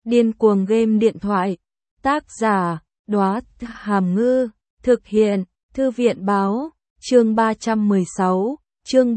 Điên cuồng game điện thoại. Tác giả, Đóa Hàm Ngư. Thực hiện, Thư viện báo. Chương 316, chương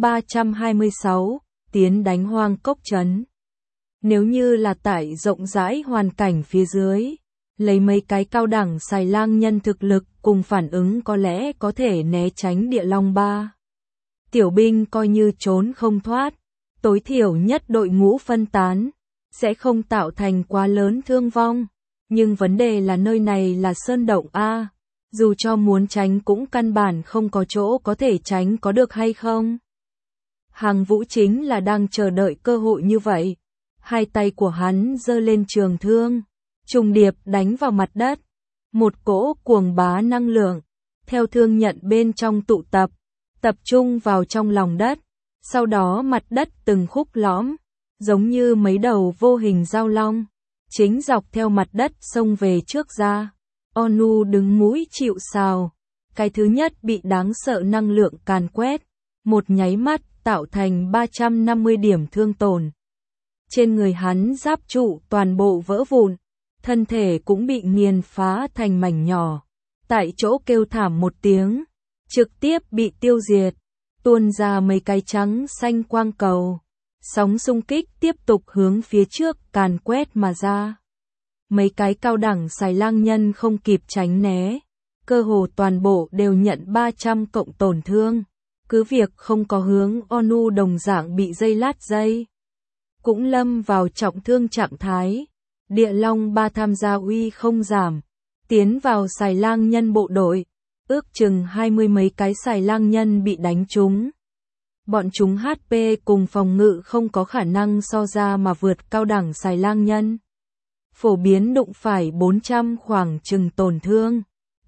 326, tiến đánh Hoang Cốc Trấn. Nếu như là tại rộng rãi hoàn cảnh phía dưới, lấy mấy cái cao đẳng xài lang nhân thực lực cùng phản ứng có lẽ có thể né tránh Địa Long Ba. Tiểu binh coi như trốn không thoát, tối thiểu nhất đội ngũ phân tán, sẽ không tạo thành quá lớn thương vong. Nhưng vấn đề là nơi này là sơn động A, dù cho muốn tránh cũng căn bản không có chỗ có thể tránh, có được hay không? Hàng Vũ chính là đang chờ đợi cơ hội như vậy. Hai tay của hắn giơ lên trường thương, trùng điệp đánh vào mặt đất. Một cỗ cuồng bá năng lượng, theo thương nhận bên trong tụ tập trung vào trong lòng đất. Sau đó mặt đất từng khúc lõm, giống như mấy đầu vô hình dao long, chính dọc theo mặt đất xông về trước ra. Onu đứng mũi chịu sào. Cái thứ nhất bị đáng sợ năng lượng càn quét, một nháy mắt tạo thành 350 điểm thương tổn. Trên người hắn giáp trụ toàn bộ vỡ vụn, thân thể cũng bị nghiền phá thành mảnh nhỏ. Tại chỗ kêu thảm một tiếng, trực tiếp bị tiêu diệt, tuôn ra mấy cái trắng xanh quang cầu. Sóng xung kích tiếp tục hướng phía trước càn quét mà ra. Mấy cái cao đẳng xài lang nhân không kịp tránh né, cơ hồ toàn bộ đều nhận 300 cộng tổn thương. Cứ việc không có hướng Onu đồng dạng bị dây lát dây, cũng lâm vào trọng thương trạng thái. Địa Long Ba tham gia uy không giảm, tiến vào xài lang nhân bộ đội, ước chừng 20 mấy cái xài lang nhân bị đánh trúng. Bọn chúng HP cùng phòng ngự không có khả năng so ra mà vượt cao đẳng xài lang nhân. Phổ biến đụng phải 400 khoảng chừng tổn thương,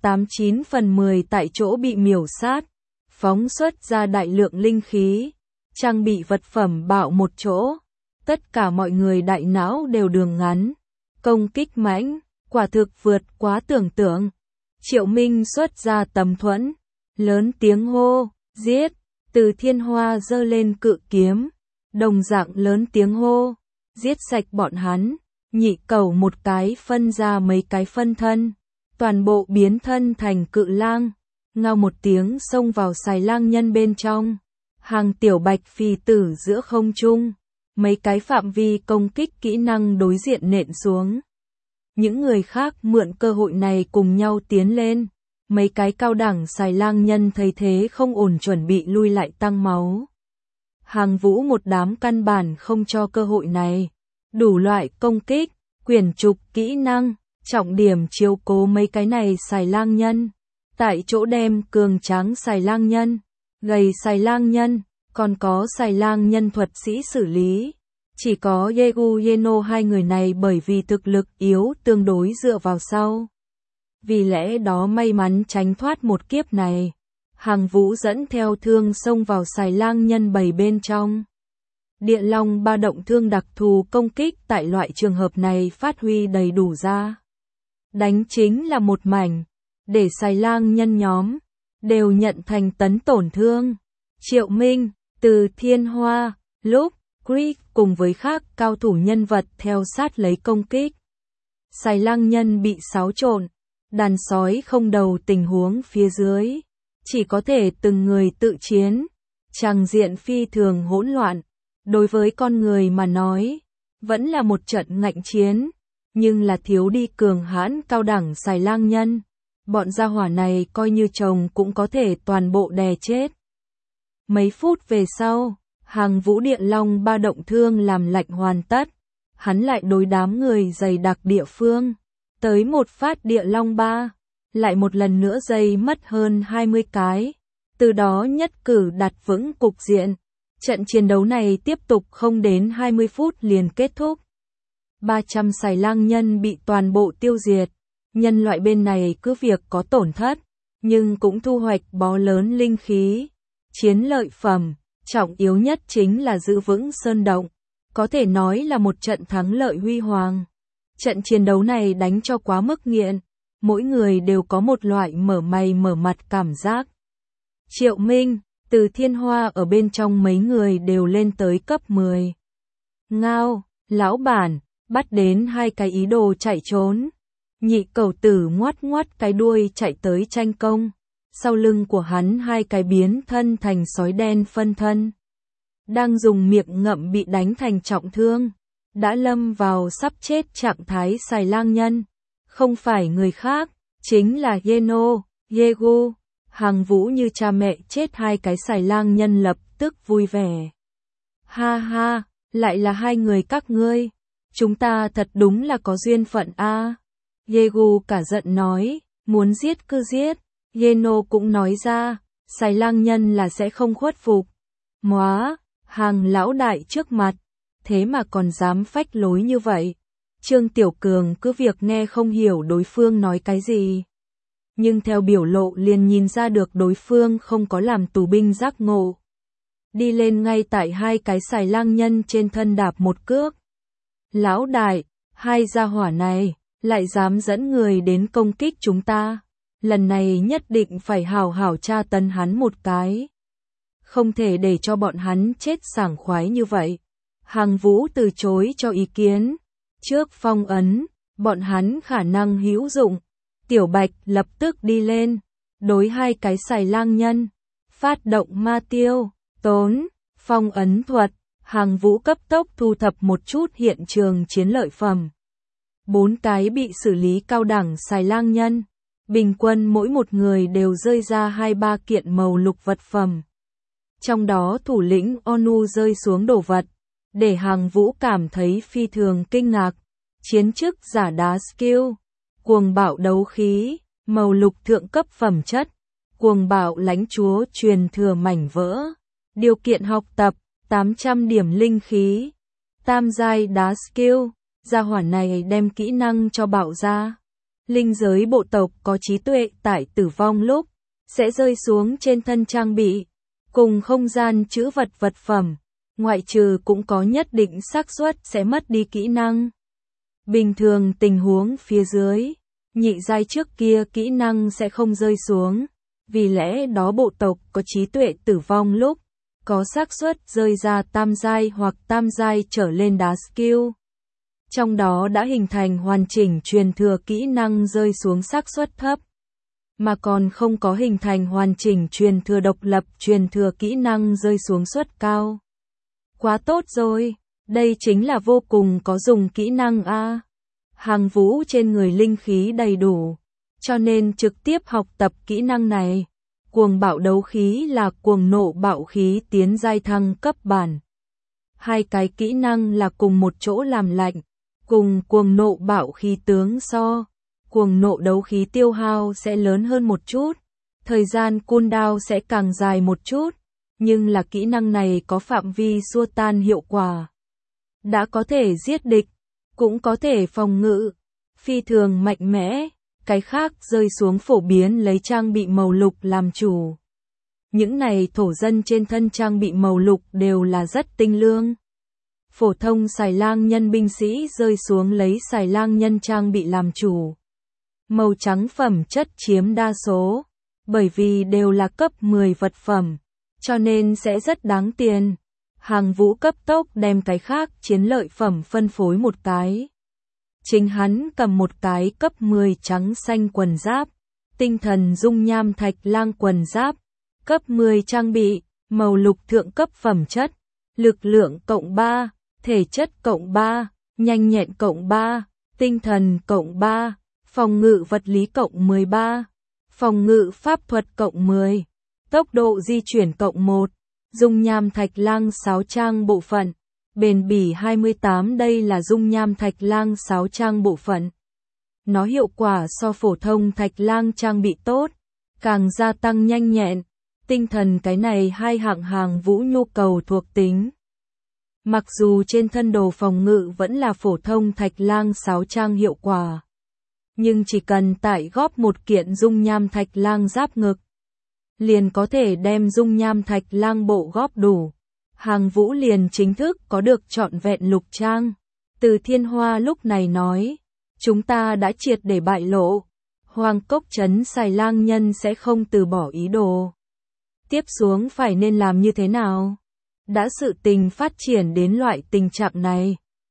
89 phần 10 tại chỗ bị miểu sát, phóng xuất ra đại lượng linh khí, trang bị vật phẩm bạo một chỗ. Tất cả mọi người đại não đều đường ngắn, công kích mãnh, quả thực vượt quá tưởng tượng. Triệu Minh xuất ra tấm thuẫn, lớn tiếng hô, giết. Từ Thiên Hoa giơ lên cự kiếm, đồng dạng lớn tiếng hô, giết sạch bọn hắn. Nhị Cẩu một cái phân ra mấy cái phân thân, toàn bộ biến thân thành cự lang, ngao một tiếng xông vào xài lang nhân bên trong. Hàng tiểu bạch phi tử giữa không trung, mấy cái phạm vi công kích kỹ năng đối diện nện xuống. Những người khác mượn cơ hội này cùng nhau tiến lên. Mấy cái cao đẳng xài lang nhân thấy thế không ổn chuẩn bị lui lại tăng máu. Hàng Vũ một đám căn bản không cho cơ hội này. Đủ loại công kích, quyển trục kỹ năng, trọng điểm chiếu cố mấy cái này xài lang nhân. Tại chỗ đem cường tráng xài lang nhân, gầy xài lang nhân, còn có xài lang nhân thuật sĩ xử lý. Chỉ có Yegu Yeno hai người này bởi vì thực lực yếu tương đối dựa vào sau. Vì lẽ đó may mắn tránh thoát một kiếp này. Hàng Vũ dẫn theo thương xông vào xài lang nhân bầy bên trong. Địa Long Ba động thương đặc thù công kích tại loại trường hợp này phát huy đầy đủ ra. Đánh chính là một mảnh, để xài lang nhân nhóm đều nhận thành tấn tổn thương. Triệu Minh, Từ Thiên Hoa, lúc Creek cùng với khác cao thủ nhân vật theo sát lấy công kích. Xài lang nhân bị xáo trộn, đàn sói không đầu tình huống phía dưới, chỉ có thể từng người tự chiến, tràng diện phi thường hỗn loạn. Đối với con người mà nói, vẫn là một trận ngạnh chiến, nhưng là thiếu đi cường hãn cao đẳng xài lang nhân. Bọn gia hỏa này coi như chồng cũng có thể toàn bộ đè chết. Mấy phút về sau, Hàng Vũ Địa Long Ba động thương làm lạnh hoàn tất, hắn lại đối đám người dày đặc địa phương. Tới một phát Địa Long Ba, lại một lần nữa dây mất hơn 20 cái, từ đó nhất cử đặt vững cục diện. Trận chiến đấu này tiếp tục không đến 20 phút liền kết thúc. 300 xài lang nhân bị toàn bộ tiêu diệt. Nhân loại bên này cứ việc có tổn thất, nhưng cũng thu hoạch bó lớn linh khí, chiến lợi phẩm. Trọng yếu nhất chính là giữ vững sơn động, có thể nói là một trận thắng lợi huy hoàng. Trận chiến đấu này đánh cho quá mức nghiện, mỗi người đều có một loại mở mày mở mặt cảm giác. Triệu Minh, Từ Thiên Hoa ở bên trong mấy người đều lên tới cấp 10. Ngao, lão bản, bắt đến hai cái ý đồ chạy trốn. Nhị cẩu tử ngoắt ngoắt cái đuôi chạy tới tranh công, sau lưng của hắn hai cái biến thân thành sói đen phân thân. Đang dùng miệng ngậm bị đánh thành trọng thương, đã lâm vào sắp chết trạng thái xài lang nhân. Không phải người khác, chính là Yegu. Hàng Vũ như cha mẹ chết hai cái xài lang nhân lập tức vui vẻ. Ha ha, lại là hai người các ngươi. Chúng ta thật đúng là có duyên phận a. Yegu cả giận nói, muốn giết cứ giết. Yeno cũng nói ra, xài lang nhân là sẽ không khuất phục. Móa, Hàng lão đại trước mặt, thế mà còn dám phách lối như vậy. Trương Tiểu Cường cứ việc nghe không hiểu đối phương nói cái gì. Nhưng theo biểu lộ liền nhìn ra được đối phương không có làm tù binh giác ngộ. Đi lên ngay tại hai cái xài lang nhân trên thân đạp một cước. Lão đại, hai gia hỏa này, lại dám dẫn người đến công kích chúng ta. Lần này nhất định phải hào hào tra tấn hắn một cái. Không thể để cho bọn hắn chết sảng khoái như vậy. Hàng Vũ từ chối cho ý kiến. Trước phong ấn, bọn hắn khả năng hữu dụng. Tiểu Bạch lập tức đi lên, đối hai cái xài lang nhân, phát động ma tiêu, tốn, phong ấn thuật. Hàng Vũ cấp tốc thu thập một chút hiện trường chiến lợi phẩm. 4 cái bị xử lý cao đẳng xài lang nhân, bình quân mỗi một người đều rơi ra 2-3 kiện màu lục vật phẩm. Trong đó thủ lĩnh Onu rơi xuống đồ vật, để Hàng Vũ cảm thấy phi thường kinh ngạc. Chiến chức giả đá skill, cuồng bạo đấu khí, màu lục thượng cấp phẩm chất, cuồng bạo lãnh chúa truyền thừa mảnh vỡ, điều kiện học tập, 800 điểm linh khí, tam giai đá skill, gia hỏa này đem kỹ năng cho bạo ra. Linh giới bộ tộc có trí tuệ tại tử vong lúc, sẽ rơi xuống trên thân trang bị, cùng không gian trữ vật vật phẩm, ngoại trừ cũng có nhất định xác suất sẽ mất đi kỹ năng. Bình thường tình huống phía dưới, nhị giai trước kia kỹ năng sẽ không rơi xuống, vì lẽ đó bộ tộc có trí tuệ tử vong lúc, có xác suất rơi ra tam giai hoặc tam giai trở lên đá skill. Trong đó đã hình thành hoàn chỉnh truyền thừa kỹ năng rơi xuống xác suất thấp, mà còn không có hình thành hoàn chỉnh truyền thừa độc lập truyền thừa kỹ năng rơi xuống suất cao. Quá tốt rồi, đây chính là vô cùng có dùng kỹ năng a. Hàng Vũ trên người linh khí đầy đủ, cho nên trực tiếp học tập kỹ năng này. Cuồng bạo đấu khí là cuồng nộ bạo khí tiến giai thăng cấp bản. Hai cái kỹ năng là cùng một chỗ làm lạnh, cùng cuồng nộ bạo khí tướng so. Cuồng nộ đấu khí tiêu hao sẽ lớn hơn một chút, thời gian cooldown sẽ càng dài một chút, nhưng là kỹ năng này có phạm vi xua tan hiệu quả. Đã có thể giết địch, cũng có thể phòng ngự, phi thường mạnh mẽ. Cái khác rơi xuống phổ biến lấy trang bị màu lục làm chủ. Những này thổ dân trên thân trang bị màu lục đều là rất tinh lương. Phổ thông xài lang nhân binh sĩ rơi xuống lấy xài lang nhân trang bị làm chủ. Màu trắng phẩm chất chiếm đa số, bởi vì đều là cấp 10 vật phẩm, cho nên sẽ rất đáng tiền. Hàng Vũ cấp tốc đem cái khác chiến lợi phẩm phân phối một cái. Chính hắn cầm một cái cấp 10 trắng xanh quần giáp, tinh thần dung nham thạch lang quần giáp, cấp 10 trang bị, màu lục thượng cấp phẩm chất, lực lượng cộng 3, thể chất cộng 3, nhanh nhẹn cộng 3, tinh thần cộng 3, phòng ngự vật lý cộng 13, phòng ngự pháp thuật cộng 10, tốc độ di chuyển cộng 1, dung nham thạch lang sáo trang bộ phận. Bền bỉ 28 đây là dung nham thạch lang sáo trang bộ phận. Nó hiệu quả so phổ thông thạch lang trang bị tốt, càng gia tăng nhanh nhẹn, tinh thần cái này hai hạng Hàng Vũ nhu cầu thuộc tính. Mặc dù trên thân đồ phòng ngự vẫn là phổ thông thạch lang sáo trang hiệu quả, nhưng chỉ cần tải góp một kiện dung nham thạch lang giáp ngực, liền có thể đem dung nham thạch lang bộ góp đủ. Hàng Vũ liền chính thức có được trọn vẹn lục trang. Từ Thiên Hoa lúc này nói, chúng ta đã triệt để bại lộ, Hoàng Cốc trấn xài lang nhân sẽ không từ bỏ ý đồ. Tiếp xuống phải nên làm như thế nào? Đã sự tình phát triển đến loại tình trạng này,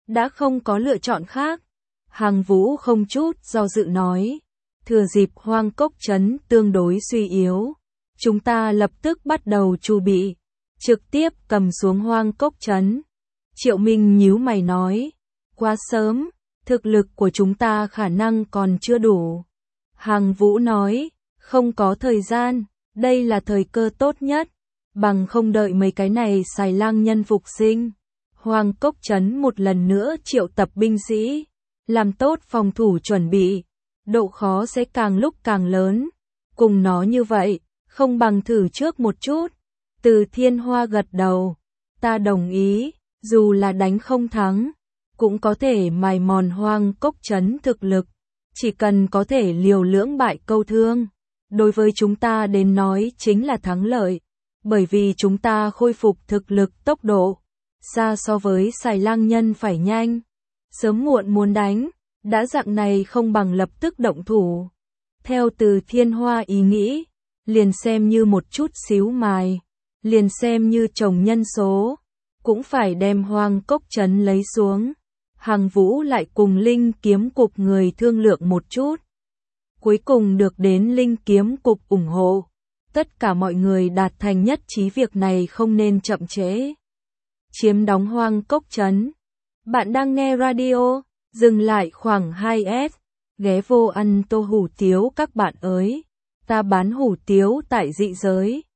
đã không có lựa chọn khác. Hàng Vũ không chút do dự nói, thừa dịp Hoang Cốc Trấn tương đối suy yếu, chúng ta lập tức bắt đầu chu bị, trực tiếp cầm xuống Hoang Cốc Trấn. Triệu Minh nhíu mày nói, quá sớm, thực lực của chúng ta khả năng còn chưa đủ. Hàng Vũ nói, không có thời gian, đây là thời cơ tốt nhất, bằng không đợi mấy cái này xài lang nhân phục sinh. Hoang Cốc Trấn một lần nữa triệu tập binh sĩ, làm tốt phòng thủ chuẩn bị, độ khó sẽ càng lúc càng lớn. Cùng nó như vậy, không bằng thử trước một chút. Từ Thiên Hoa gật đầu, ta đồng ý, dù là đánh không thắng, cũng có thể mài mòn Hoang Cốc Trấn thực lực, chỉ cần có thể liều lưỡng bại câu thương. Đối với chúng ta đến nói chính là thắng lợi, bởi vì chúng ta khôi phục thực lực tốc độ, xa so với xài lang nhân phải nhanh. Sớm muộn muốn đánh, đã dạng này không bằng lập tức động thủ. Theo Từ Thiên Hoa ý nghĩ, liền xem như một chút xíu mài, liền xem như chồng nhân số, cũng phải đem Hoang Cốc Trấn lấy xuống. Hàng Vũ lại cùng Linh Kiếm Cục người thương lượng một chút. Cuối cùng được đến Linh Kiếm Cục ủng hộ. Tất cả mọi người đạt thành nhất trí việc này không nên chậm trễ. Chiếm đóng Hoang Cốc Trấn. Bạn đang nghe radio, dừng lại khoảng 2S. Ghé vô ăn tô hủ tiếu các bạn ơi. Ta bán hủ tiếu tại dị giới.